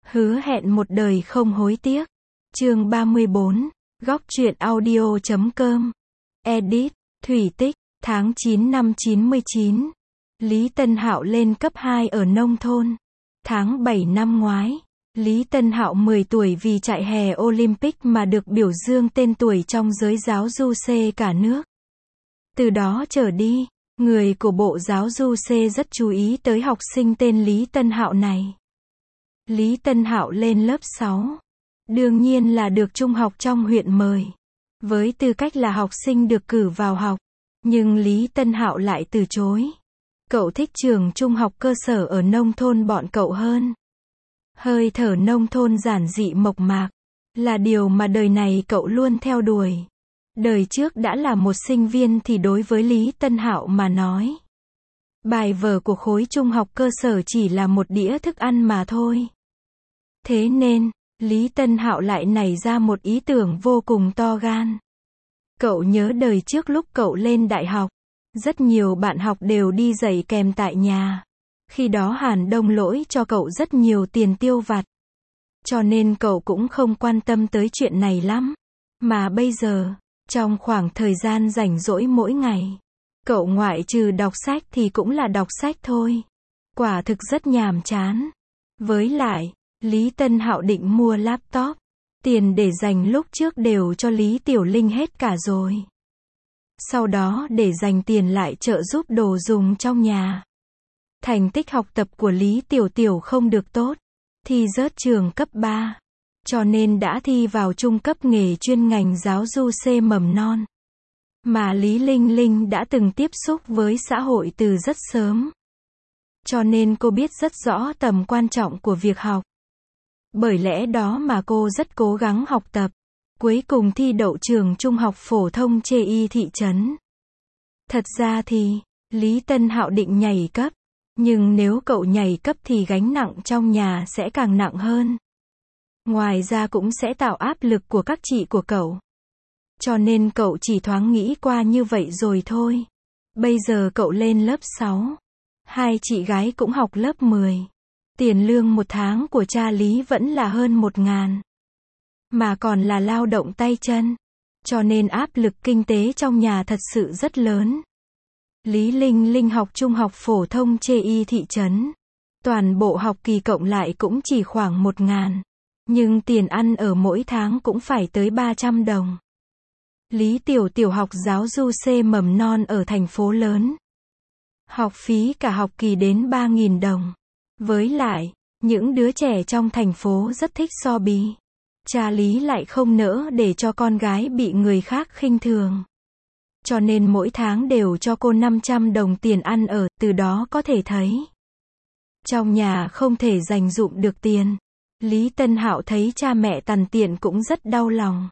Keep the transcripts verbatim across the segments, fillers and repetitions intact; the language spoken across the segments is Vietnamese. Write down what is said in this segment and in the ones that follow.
Hứa hẹn một đời không hối tiếc. Chương ba mươi bốn, góc truyện audio chấm com. Edit, Thủy Tích, tháng chín năm chín mươi chín. Lý Tân Hạo lên cấp hai ở nông thôn. Tháng bảy năm ngoái, Lý Tân Hạo mười tuổi vì chạy hè Olympic mà được biểu dương tên tuổi trong giới giáo du xê cả nước. Từ đó trở đi, người của Bộ Giáo du xê rất chú ý tới học sinh tên Lý Tân Hạo này. Lý Tân Hạo lên lớp sáu. Đương nhiên là được trung học trong huyện mời. Với tư cách là học sinh được cử vào học. Nhưng Lý Tân Hạo lại từ chối. Cậu thích trường trung học cơ sở ở nông thôn bọn cậu hơn. Hơi thở nông thôn giản dị mộc mạc. Là điều mà đời này cậu luôn theo đuổi. Đời trước đã là một sinh viên thì đối với Lý Tân Hạo mà nói. Bài vở của khối trung học cơ sở chỉ là một đĩa thức ăn mà thôi. Thế nên, Lý Tân Hạo lại nảy ra một ý tưởng vô cùng to gan. Cậu nhớ đời trước lúc cậu lên đại học, rất nhiều bạn học đều đi dạy kèm tại nhà. Khi đó Hàn Đông lỗi cho cậu rất nhiều tiền tiêu vặt. Cho nên cậu cũng không quan tâm tới chuyện này lắm. Mà bây giờ, trong khoảng thời gian rảnh rỗi mỗi ngày, cậu ngoại trừ đọc sách thì cũng là đọc sách thôi. Quả thực rất nhàm chán. Với lại, Lý Tân Hạo định mua laptop. Tiền để dành lúc trước đều cho Lý Tiểu Linh hết cả rồi. Sau đó để dành tiền lại trợ giúp đồ dùng trong nhà. Thành tích học tập của Lý Tiểu Tiểu không được tốt. Thi rớt trường cấp ba. Cho nên đã thi vào trung cấp nghề chuyên ngành giáo du xê mầm non. Mà Lý Linh Linh đã từng tiếp xúc với xã hội từ rất sớm. Cho nên cô biết rất rõ tầm quan trọng của việc học. Bởi lẽ đó mà cô rất cố gắng học tập. Cuối cùng thi đậu trường trung học phổ thông Chê Y thị trấn. Thật ra thì, Lý Tân Hạo định nhảy cấp. Nhưng nếu cậu nhảy cấp thì gánh nặng trong nhà sẽ càng nặng hơn. Ngoài ra cũng sẽ tạo áp lực của các chị của cậu. Cho nên cậu chỉ thoáng nghĩ qua như vậy rồi thôi. Bây giờ cậu lên lớp sáu. Hai chị gái cũng học lớp mười. Tiền lương một tháng của cha Lý vẫn là hơn một ngàn. Mà còn là lao động tay chân. Cho nên áp lực kinh tế trong nhà thật sự rất lớn. Lý Linh Linh học trung học phổ thông Chê Y thị trấn. Toàn bộ học kỳ cộng lại cũng chỉ khoảng một ngàn. Nhưng tiền ăn ở mỗi tháng cũng phải tới ba trăm đồng. Lý Tiểu Tiểu học giáo du xê mầm non ở thành phố lớn. Học phí cả học kỳ đến ba nghìn đồng. Với lại, những đứa trẻ trong thành phố rất thích so bì. Cha Lý lại không nỡ để cho con gái bị người khác khinh thường. Cho nên mỗi tháng đều cho cô năm trăm đồng tiền ăn ở, từ đó có thể thấy. Trong nhà không thể dành dụm được tiền. Lý Tân Hạo thấy cha mẹ tằn tiện cũng rất đau lòng.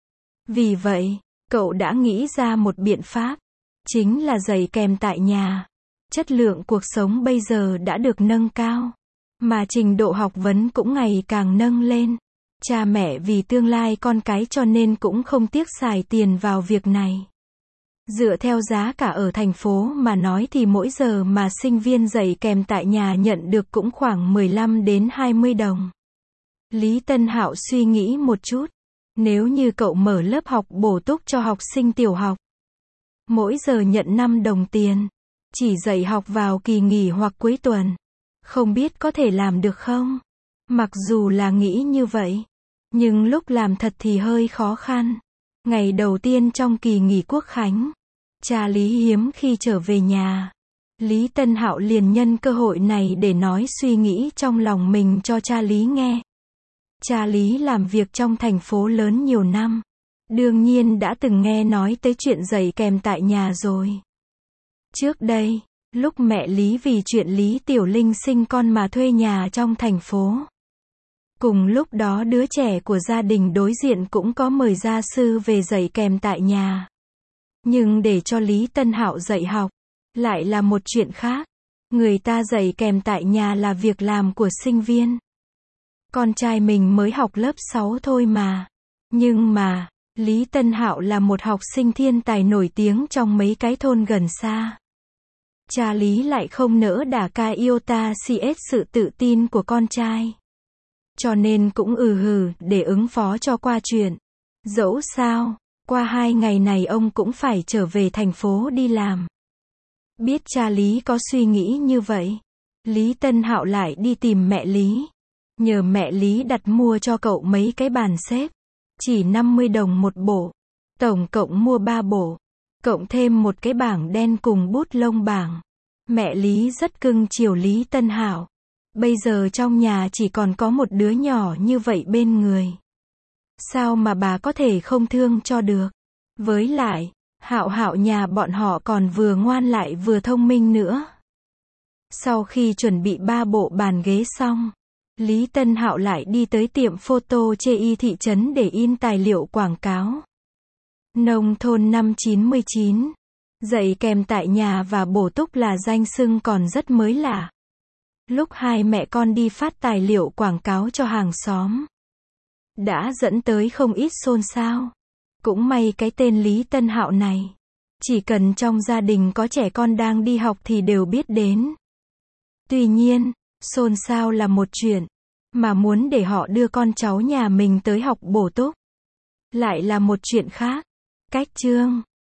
Vì vậy, cậu đã nghĩ ra một biện pháp. Chính là dạy kèm tại nhà. Chất lượng cuộc sống bây giờ đã được nâng cao. Mà trình độ học vấn cũng ngày càng nâng lên. Cha mẹ vì tương lai con cái cho nên cũng không tiếc xài tiền vào việc này. Dựa theo giá cả ở thành phố mà nói thì mỗi giờ mà sinh viên dạy kèm tại nhà nhận được cũng khoảng mười lăm đến hai mươi đồng. Lý Tân Hạo suy nghĩ một chút. Nếu như cậu mở lớp học bổ túc cho học sinh tiểu học. Mỗi giờ nhận năm đồng tiền. Chỉ dạy học vào kỳ nghỉ hoặc cuối tuần. Không biết có thể làm được không? Mặc dù là nghĩ như vậy. Nhưng lúc làm thật thì hơi khó khăn. Ngày đầu tiên trong kỳ nghỉ Quốc khánh. Cha Lý hiếm khi trở về nhà. Lý Tân Hạo liền nhân cơ hội này để nói suy nghĩ trong lòng mình cho cha Lý nghe. Cha Lý làm việc trong thành phố lớn nhiều năm. Đương nhiên đã từng nghe nói tới chuyện dạy kèm tại nhà rồi. Trước đây, lúc mẹ Lý vì chuyện Lý Tiểu Linh sinh con mà thuê nhà trong thành phố. Cùng lúc đó đứa trẻ của gia đình đối diện cũng có mời gia sư về dạy kèm tại nhà. Nhưng để cho Lý Tân Hạo dạy học, lại là một chuyện khác. Người ta dạy kèm tại nhà là việc làm của sinh viên. Con trai mình mới học lớp sáu thôi mà. Nhưng mà, Lý Tân Hạo là một học sinh thiên tài nổi tiếng trong mấy cái thôn gần xa. Cha Lý lại không nỡ đả ca iota cs sự tự tin của con trai. cho nên cũng ừ hừ, để ứng phó cho qua chuyện. Dẫu sao, qua hai ngày này ông cũng phải trở về thành phố đi làm. Biết cha Lý có suy nghĩ như vậy, Lý Tân Hạo lại đi tìm mẹ Lý. Nhờ mẹ Lý đặt mua cho cậu mấy cái bàn xếp. Chỉ năm mươi đồng một bộ. Tổng cộng mua ba bộ. Cộng thêm một cái bảng đen cùng bút lông bảng. Mẹ Lý rất cưng chiều Lý Tân Hạo. Bây giờ trong nhà chỉ còn có một đứa nhỏ như vậy bên người. Sao mà bà có thể không thương cho được? Với lại, Hạo Hạo nhà bọn họ còn vừa ngoan lại vừa thông minh nữa. Sau khi chuẩn bị ba bộ bàn ghế xong, Lý Tân Hạo lại đi tới tiệm photo chê y thị trấn để in tài liệu quảng cáo. Nông thôn năm chín mươi chín. Dạy kèm tại nhà và bổ túc là danh xưng còn rất mới lạ. Lúc hai mẹ con đi phát tài liệu quảng cáo cho hàng xóm, đã dẫn tới không ít xôn xao. Cũng may cái tên Lý Tân Hạo này, chỉ cần trong gia đình có trẻ con đang đi học thì đều biết đến. Tuy nhiên, xôn xao là một chuyện, mà muốn để họ đưa con cháu nhà mình tới học bổ túc lại là một chuyện khác. Cách chương